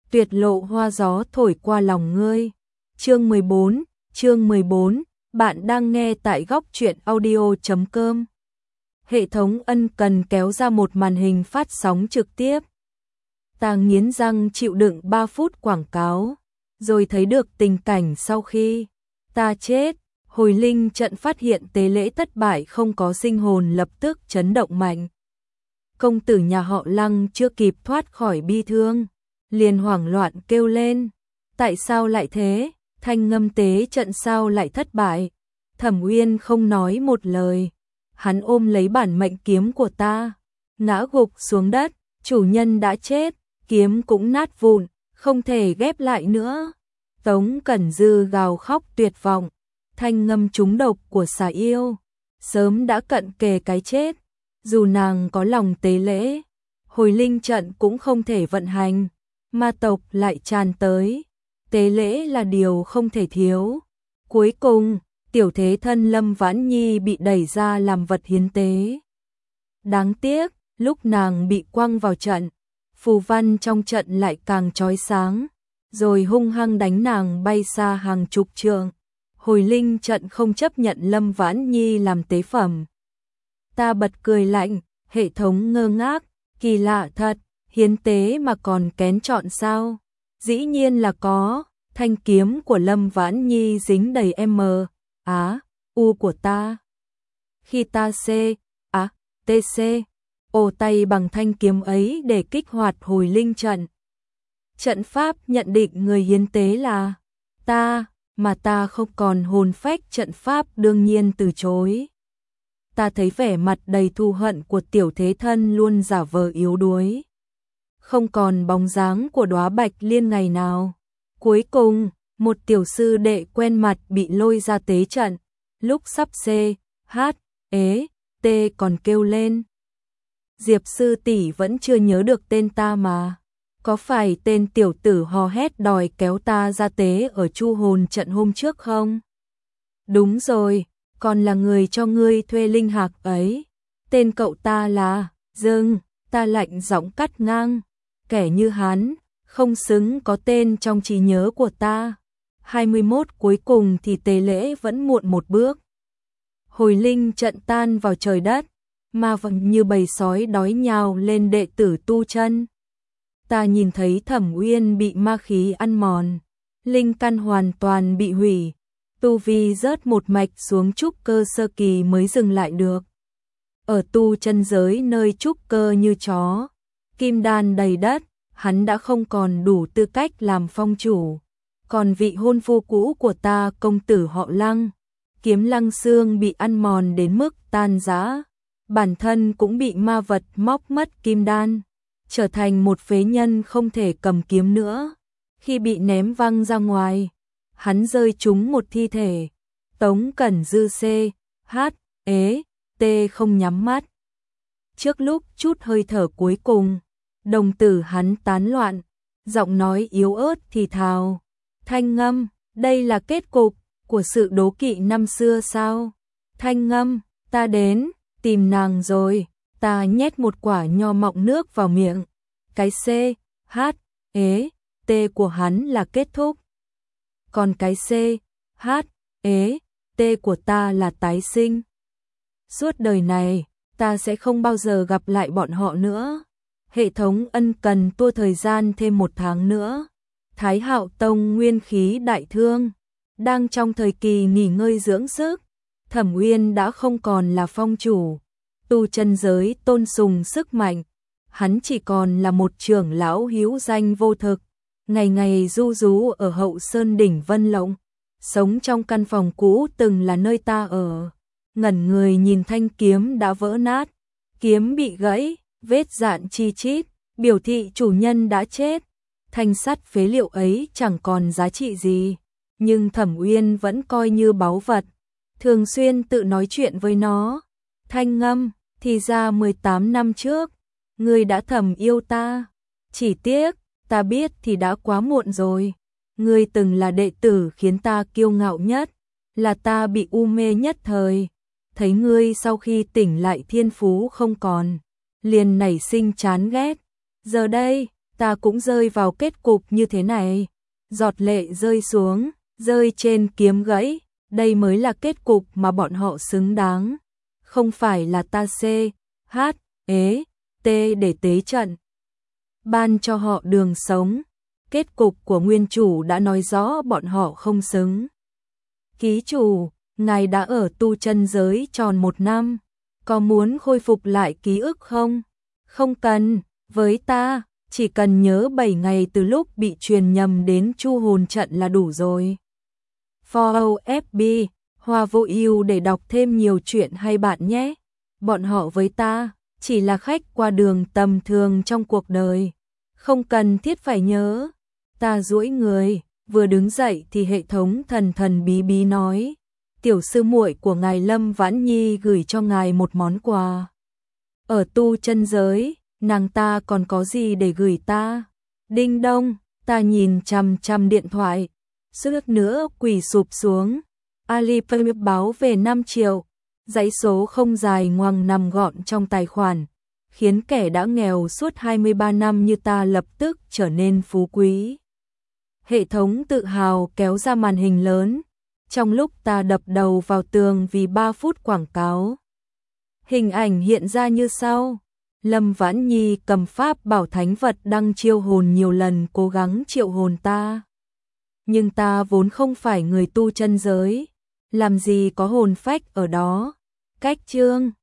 tuyệt lộ hoa gió thổi qua lòng ngươi. Chương 14, bạn đang nghe tại góc truyện audio.com. Hệ thống ân cần kéo ra một màn hình phát sóng trực tiếp. Ta nghiến răng chịu đựng 3 phút quảng cáo, rồi thấy được tình cảnh sau khi ta chết. Hồi linh trận phát hiện tế lễ thất bại không có sinh hồn lập tức chấn động mạnh. Công tử nhà họ Lăng chưa kịp thoát khỏi bi thương, liền hoảng loạn kêu lên. Tại sao lại thế? Thanh ngâm tế trận sao lại thất bại? Thẩm Uyên không nói một lời. Hắn ôm lấy bản mệnh kiếm của ta, ngã gục xuống đất. Chủ nhân đã chết, kiếm cũng nát vụn, không thể ghép lại nữa. Tống Cẩn Dư gào khóc tuyệt vọng. Thanh ngâm trúng độc của xà yêu, sớm đã cận kề cái chết. Dù nàng có lòng tế lễ, hồi linh trận cũng không thể vận hành. Ma tộc lại tràn tới, tế lễ là điều không thể thiếu. Cuối cùng, tiểu thế thân Lâm Vãn Nhi bị đẩy ra làm vật hiến tế. Đáng tiếc, lúc nàng bị quăng vào trận, phù văn trong trận lại càng chói sáng, rồi hung hăng đánh nàng bay xa hàng chục trượng. Hồi linh trận không chấp nhận Lâm Vãn Nhi làm tế phẩm. Ta bật cười lạnh, hệ thống ngơ ngác, kỳ lạ thật, hiến tế mà còn kén chọn sao? Dĩ nhiên là có, thanh kiếm của Lâm Vãn Nhi dính đầy U của ta. Khi ta TC, ồ tay bằng thanh kiếm ấy để kích hoạt hồi linh trận. Trận pháp nhận định người hiến tế là ta, mà ta không còn hồn phách trận pháp đương nhiên từ chối. Ta thấy vẻ mặt đầy thù hận của tiểu thế thân luôn giả vờ yếu đuối. Không còn bóng dáng của đóa bạch liên ngày nào. Cuối cùng, một tiểu sư đệ quen mặt bị lôi ra tế trận. Lúc sắp còn kêu lên. Diệp sư tỷ vẫn chưa nhớ được tên ta mà. Có phải tên tiểu tử hò hét đòi kéo ta ra tế ở Chu hồn trận hôm trước không? Đúng rồi, còn là người cho ngươi thuê linh hạc ấy. Tên cậu ta là Dương. Ta lạnh giọng cắt ngang. Kẻ như hắn, không xứng có tên trong trí nhớ của ta. 21 cuối cùng thì tế lễ vẫn muộn một bước. Hồi linh trận tan vào trời đất, mà vẫn như bầy sói đói nhào lên đệ tử tu chân. Ta nhìn thấy Thẩm Uyên bị ma khí ăn mòn, linh căn hoàn toàn bị hủy, tu vi rớt một mạch xuống trúc cơ sơ kỳ mới dừng lại được. Ở tu chân giới nơi trúc cơ như chó, kim đan đầy đất, hắn đã không còn đủ tư cách làm phong chủ. Còn vị hôn phu cũ của ta, công tử họ Lăng, kiếm Lăng xương bị ăn mòn đến mức tan rã, bản thân cũng bị ma vật móc mất kim đan, trở thành một phế nhân không thể cầm kiếm nữa. Khi bị ném văng ra ngoài, hắn rơi trúng một thi thể. Tống Cẩn Dư không nhắm mắt. Trước lúc chút hơi thở cuối cùng, đồng tử hắn tán loạn, giọng nói yếu ớt thì thào. Thanh ngâm, đây là kết cục của sự đố kỵ năm xưa sao? Thanh ngâm, ta đến tìm nàng rồi. Ta nhét một quả nho mọng nước vào miệng. Cái của hắn là kết thúc. Còn cái của ta là tái sinh. Suốt đời này, ta sẽ không bao giờ gặp lại bọn họ nữa. Hệ thống ân cần tua thời gian thêm 1 tháng nữa. Thái Hạo Tông nguyên khí đại thương, đang trong thời kỳ nghỉ ngơi dưỡng sức. Thẩm Uyên đã không còn là phong chủ, tu chân giới tôn sùng sức mạnh. Hắn chỉ còn là một trưởng lão hữu danh vô thực, ngày ngày du rú ở hậu sơn đỉnh Vân Lộng, sống trong căn phòng cũ từng là nơi ta ở. Ngẩn người nhìn thanh kiếm đã vỡ nát, kiếm bị gãy, vết dạn chi chít, biểu thị chủ nhân đã chết. Thanh sắt phế liệu ấy chẳng còn giá trị gì, nhưng Thẩm Uyên vẫn coi như báu vật, thường xuyên tự nói chuyện với nó. Thanh ngâm, thì ra 18 năm trước, ngươi đã thầm yêu ta. Chỉ tiếc, ta biết thì đã quá muộn rồi. Ngươi từng là đệ tử khiến ta kiêu ngạo nhất, là ta bị u mê nhất thời. Thấy ngươi sau khi tỉnh lại thiên phú không còn, liền nảy sinh chán ghét. Giờ đây, ta cũng rơi vào kết cục như thế này. Giọt lệ rơi xuống, rơi trên kiếm gãy, đây mới là kết cục mà bọn họ xứng đáng. Không phải là ta để tế trận. Ban cho họ đường sống. Kết cục của nguyên chủ đã nói rõ bọn họ không xứng. Ký chủ, ngài đã ở tu chân giới tròn 1 năm. Có muốn khôi phục lại ký ức không? Không cần, với ta, chỉ cần nhớ 7 ngày từ lúc bị truyền nhầm đến chu hồn trận là đủ rồi. Follow FB, Hoa Vô Ưu để đọc thêm nhiều chuyện hay bạn nhé. Bọn họ với ta, chỉ là khách qua đường tầm thường trong cuộc đời. Không cần thiết phải nhớ. Ta duỗi người, vừa đứng dậy thì hệ thống thần thần bí bí nói. Tiểu sư muội của ngài Lâm Vãn Nhi gửi cho ngài một món quà. Ở tu chân giới, nàng ta còn có gì để gửi ta? Đinh đông, ta nhìn chằm chằm điện thoại. Suýt nữa quỳ sụp xuống. Alipay báo về 5 triệu. Dãy số không dài ngoằng nằm gọn trong tài khoản, khiến kẻ đã nghèo suốt 23 năm như ta lập tức trở nên phú quý. Hệ thống tự hào kéo ra màn hình lớn, trong lúc ta đập đầu vào tường vì 3 phút quảng cáo. Hình ảnh hiện ra như sau. Lâm Vãn Nhi cầm pháp bảo thánh vật đang chiêu hồn nhiều lần cố gắng triệu hồn ta. Nhưng ta vốn không phải người tu chân giới, làm gì có hồn phách ở đó. Cách chương